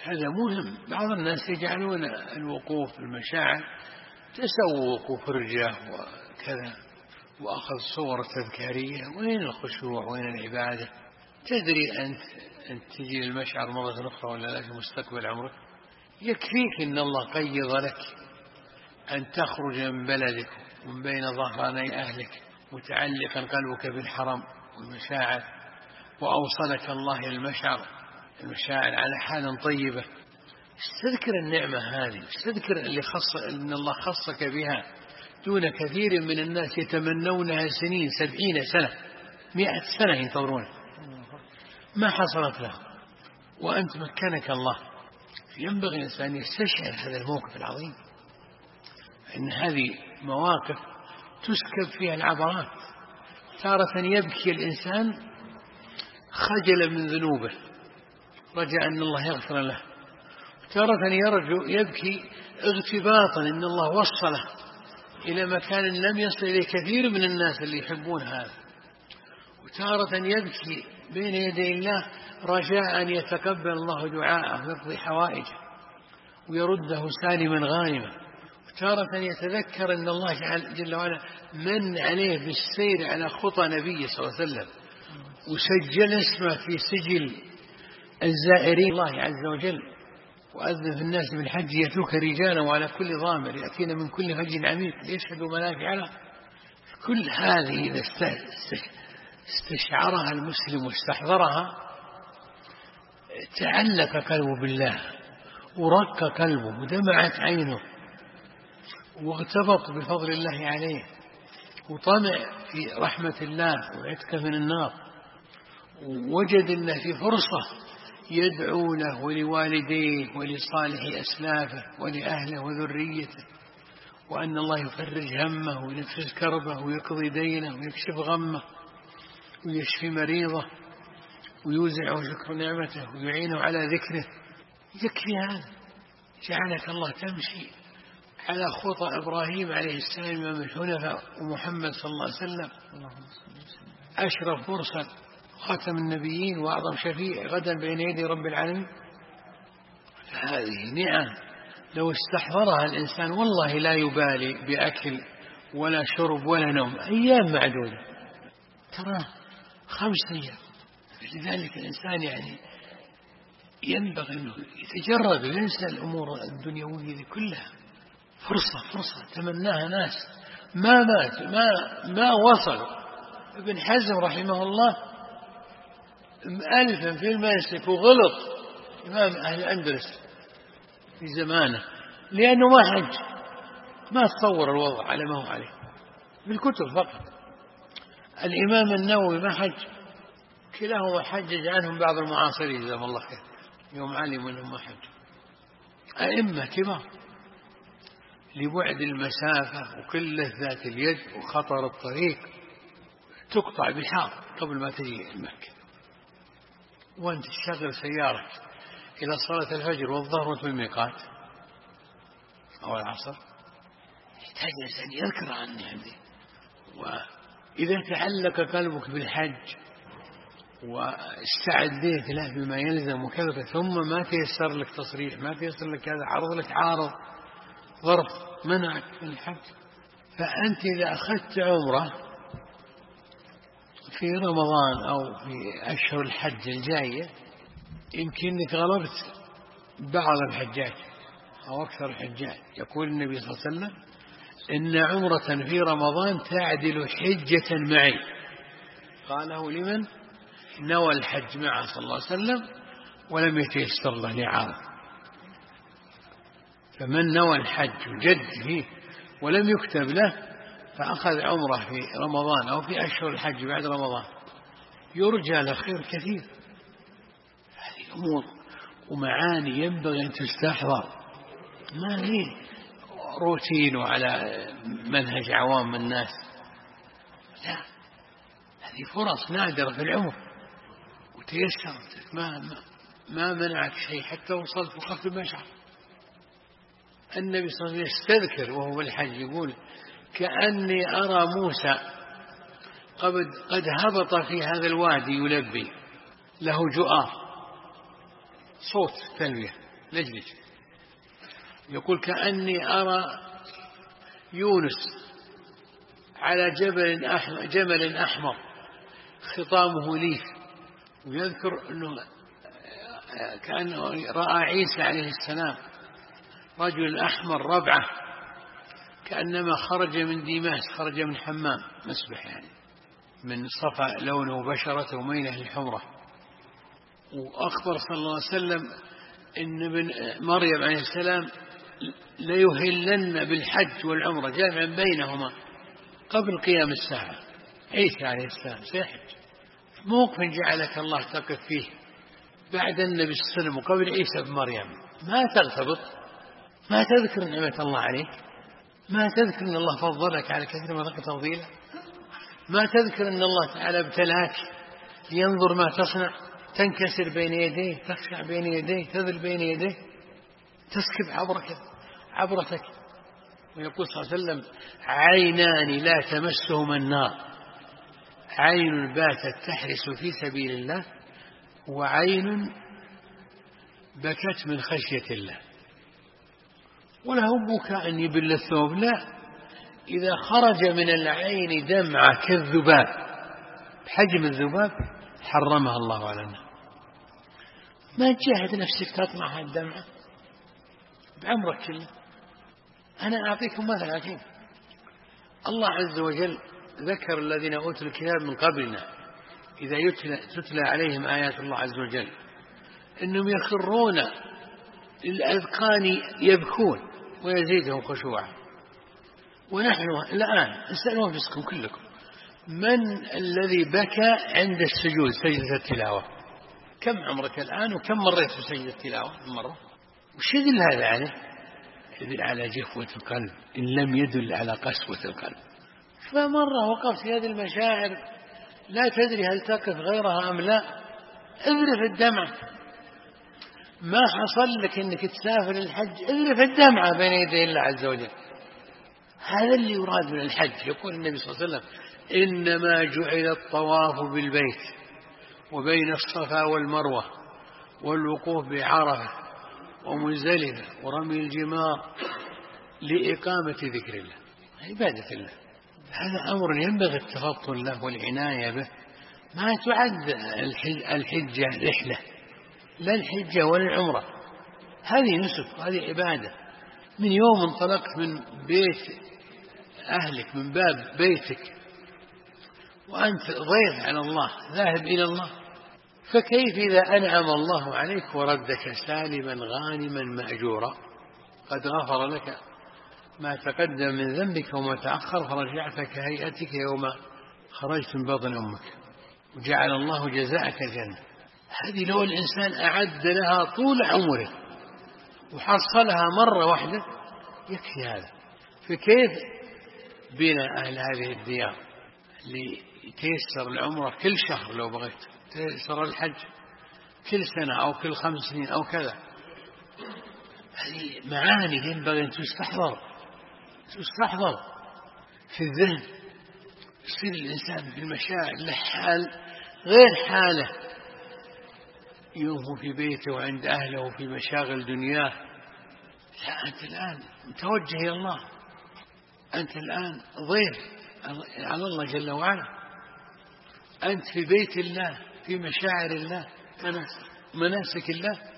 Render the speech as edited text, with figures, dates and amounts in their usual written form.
هذا مهم. بعض الناس يجعلون الوقوف بالمشاعر تسوق وفرجة وكذا وأخذ صور تذكارية. وين الخشوع وين العبادة؟ تدري أنت تجي للمشعر مرة أخرى ولا لا في مستقبل عمرك؟ يكفيك إن الله قيض لك أن تخرج من بلدك ومن بين ظهراني أهلك متعلقا قلبك بالحرم والمشاعر، وأوصلك الله إلى المشاعر على حال طيبة. استذكر النعمة هذه، استذكر إن الله خصك بها دون كثير من الناس يتمنونها سنين، 70 سنة 100 سنة ينتظرون ما حصلت له، وأنت مكنك الله. ينبغي الإنسان يستشعر هذا الموقف العظيم، إن هذه مواقف تسكب فيها العبرات. تارة يبكي الإنسان خجلا من ذنوبه رجاء أن الله يغفر له، تارة يبكي اغتباطا إن الله وصله إلى مكان لم يصل إليه كثير من الناس اللي يحبون هذا، وتارة يبكي بين يدي الله رجاء أن يتقبل الله دعاءه ويقضي حوائجه ويرده سالما غانما، وتارة يتذكر أن الله جل وعلا من عليه بالسير على خطى نبيه صلى الله عليه وسلم وسجل اسمه في سجل الزائرين الله عز وجل، وأذن في الناس بالحج يأتوك رجالا وعلى كل ضامر يأتين من كل فج عميق ليشهدوا منافع له. كل هذه إذا استشعرها المسلم واستحضرها تعلق قلبه بالله ورق قلبه ودمعت عينه واغتبط بفضل الله عليه وطمع في رحمة الله وعتق من النار، ووجد أنه في فرصة يدعو له ولوالديه ولصالح أسلافه ولأهله وذريته، وأن الله يفرج همه وينفس كربه ويقضي دينه ويكشف غمه ويشفي مريضه ويوزعه شكر نعمته ويعينه على ذكره. يكفي هذا. جعلك الله تمشي على خطى إبراهيم عليه السلام إمام الحنفاء ومحمد صلى الله عليه وسلم أشرف مرسل خاتم النبيين وأعظم شفيع غدا بين يدي رب العالمين. فهذه نعم لو استحضرها الإنسان والله لا يبالي بأكل ولا شرب ولا نوم أيام معدودة، ترى 5 أيام. لذلك الإنسان يعني ينبغي أنه يتجرد وينسى الأمور الدنيوية كلها. فرصة تمناها ناس ما مات ما وصلوا. ابن حزم رحمه الله 1000 في المسك وغلط إمام أهل الأندلس في زمانه لأنه ما حج، ما تصور الوضع على ما هو عليه بالكتب فقط. الإمام النووي ما حج، كلاهما حجج عنهم بعض المعاصرين جزاهم الله خير يوم علموا أنهم ما حج. أئمة كبار لبعد المسافة وقلة ذات اليد وخطر الطريق تقطع بحار قبل ما تجي مكة، وأنت تشغل سيارة إلى صلاة الفجر والظهر وأنت بالميقات أو العصر. يحتاج الإنسان يذكر عن النعم دي. وإذا تعلق قلبك بالحج واستعديت له بما يلزم وكذا ثم ما تيسر لك تصريح ما تيسر لك كذا عرض لك عارض ظرف منعك من الحج، فأنت إذا أخذت عمرة في رمضان أو في أشهر الحج الجاية يمكن أنك غلبت بعض الحجاج أو أكثر الحجاج. يقول النبي صلى الله عليه وسلم إن عمرة في رمضان تعدل حجة معي. قاله لمن نوى الحج معه صلى الله عليه وسلم ولم يتيسر له لعارض. فمن نوى الحج وجد فيه ولم يكتب له فأخذ عمره في رمضان أو في أشهر الحج بعد رمضان يرجى له خير كثير. هذه أمور ومعاني ينبغي أن تستحضر، ما هي روتين وعلى منهج عوام الناس، لا، هذه فرص نادرة في العمر وتيسرت ما منعك شيء حتى وصلت وقفت المشعر. النبي صلى الله عليه وسلم يستذكر وهو بالحج يقول كأني أرى موسى قد هبط في هذا الوادي يلبي له جؤار صوت تلبية لجلج. يقول كأني أرى يونس على جمل أحمر خطامه ليف. ويذكر أنه كأنه رأى عيسى عليه السلام رجل أحمر ربعة كأنما خرج من ديماس، خرج من حمام مسبح يعني، من صفى لونه وبشرته وميله للحمرة. وأخبر صلى الله عليه وسلم إن ابن مريم عليه السلام ليهلن بالحج والعمرة جامعا بينهما قبل قيام الساعة. عيسى عليه السلام سيحج، موقف جعلك الله تقف فيه بعد النبي صلى الله عليه وسلم وقبل عيسى بن مريم، ما ترتبط، ما تذكر نعمة الله عليك، ما تذكر أن الله فضلك على كثير من خلقه تفضيلا، ما تذكر أن الله تعالى ابتلاك لينظر ما تصنع، تنكسر بين يديه، تخشع بين يديه، تذل بين يديه، تسكب عبرتك. ويقول صلى الله عليه وسلم عينان لا تمسهما النار، عين باتت تحرس في سبيل الله، وعين بكت من خشية الله. وله بكاء أن يبل الثوب، لا، إذا خرج من العين دمعة كالذباب بحجم الذباب حرمها الله على النار. ما تجاهد نفسك تطمع الدمعة بعمرك كله. أنا أعطيكم مثل عجيب. الله عز وجل ذكر الذين أوتوا الكتاب من قبلنا إذا تتلى عليهم آيات الله عز وجل إنهم يخرون للأذقان يبكون ويزيدهم خشوعا. ونحن الآن نسأل أنفسكم كلكم من الذي بكى عند السجود سجدة التلاوة؟ كم عمرك الآن وكم مريت في سجدة التلاوة مرة؟ وش يدل هذا عليه؟ يدل على جفوة القلب إن لم يدل على قسوة القلب. فمرة وقفت في هذه المشاعر لا تدري هل تقف غيرها أم لا، اذرف الدمعة. ما حصل لك أنك تسافر الحج، اذرف الدمعة بين يدي الله عز وجل. هذا اللي يراد من الحج. يقول النبي صلى الله عليه وسلم إنما جعل الطواف بالبيت وبين الصفا والمروة والوقوف بعرفة ومزدلفة ورمي الجمار لإقامة ذكر الله، عبادة الله. هذا أمر ينبغي التفطن له والعناية به. ما تعد الحجة رحلة، لا الحجة ولا العمرة، هذه نسك وهذه عبادة. من يوم انطلقت من بيت أهلك، من باب بيتك، وأنت ضيف على الله ذاهب إلى الله، فكيف إذا أنعم الله عليك وردك سالما غانما مأجورا قد غفر لك ما تقدم من ذنبك وما تأخر فرجعت كهيئتك يوم خرجت من بطن أمك وجعل الله جزاءك الجنة. هذه لو الإنسان أعد لها طول عمره وحصلها مرة واحدة يكفي هذا. فكيف بنا أهل هذه الديار لتيسر العمرة كل شهر لو بغيت، تيسر الحج كل سنة أو كل 5 سنين أو كذا. هذه معاني ينبغي أن تستحضر في الذهن. يصير الإنسان في المشاعر له حال غير حاله، يوم في بيته وعند أهله وفي مشاغل دنياه. لا، أنت الآن متوجه إلى الله، أنت الآن ضيف على الله جل وعلا، أنت في بيت الله، في مشاعر الله، مناسك الله.